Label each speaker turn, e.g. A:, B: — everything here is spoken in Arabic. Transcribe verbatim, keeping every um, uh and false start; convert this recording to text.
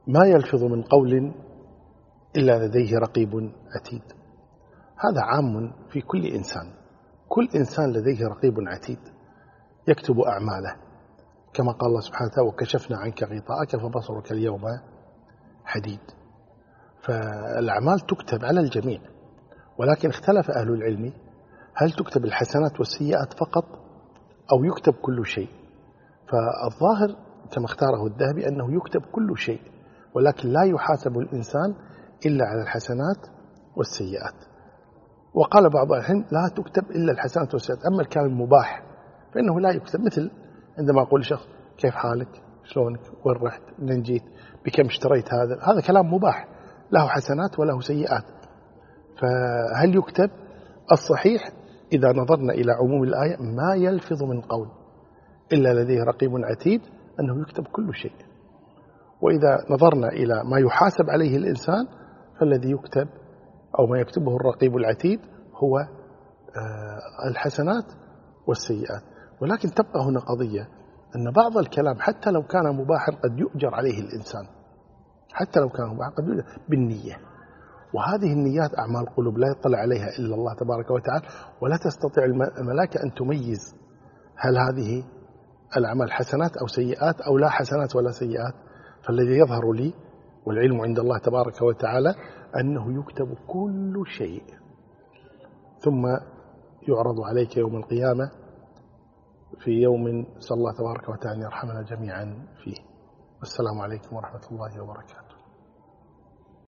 A: ما يلفظ من قول إلا لديه رقيب عتيد. هذا عام في كل إنسان، كل إنسان لديه رقيب عتيد يكتب أعماله، كما قال الله سبحانه وتعالى: وكشفنا عنك غطاءك فبصرك اليوم حديد. فالأعمال تكتب على الجميع، ولكن اختلف أهل العلم هل تكتب الحسنات والسيئات فقط أو يكتب كل شيء. فالظاهر كما اختاره الذهبي أنه يكتب كل شيء، ولكن لا يحاسب الإنسان إلا على الحسنات والسيئات. وقال بعض العلم لا تكتب إلا الحسنات والسيئات، أما الكلام المباح فإنه لا يكتب، مثل عندما أقول لشخص كيف حالك، شلونك، وين رحت، منين جيت، بكم اشتريت، هذا هذا كلام مباح له حسنات وله سيئات. فهل يكتب؟ الصحيح إذا نظرنا إلى عموم الآية ما يلفظ من قول إلا لديه رقيب عتيد، أنه يكتب كل شيء. وإذا نظرنا إلى ما يحاسب عليه الإنسان فالذي يكتب أو ما يكتبه الرقيب العتيد هو الحسنات والسيئات. ولكن تبقى هنا قضية أن بعض الكلام حتى لو كان مباحا قد يؤجر عليه الإنسان، حتى لو كان مباحا قد يؤجر بالنية، وهذه النيات أعمال قلوب لا يطلع عليها إلا الله تبارك وتعالى، ولا تستطيع الملائكة أن تميز هل هذه الأعمال حسنات أو سيئات أو لا حسنات ولا سيئات. فالذي يظهر لي والعلم عند الله تبارك وتعالى أنه يكتب كل شيء، ثم يعرض عليك يوم القيامة في يوم صلى الله تبارك وتعالى يرحمنا جميعا فيه. والسلام عليكم ورحمة الله وبركاته.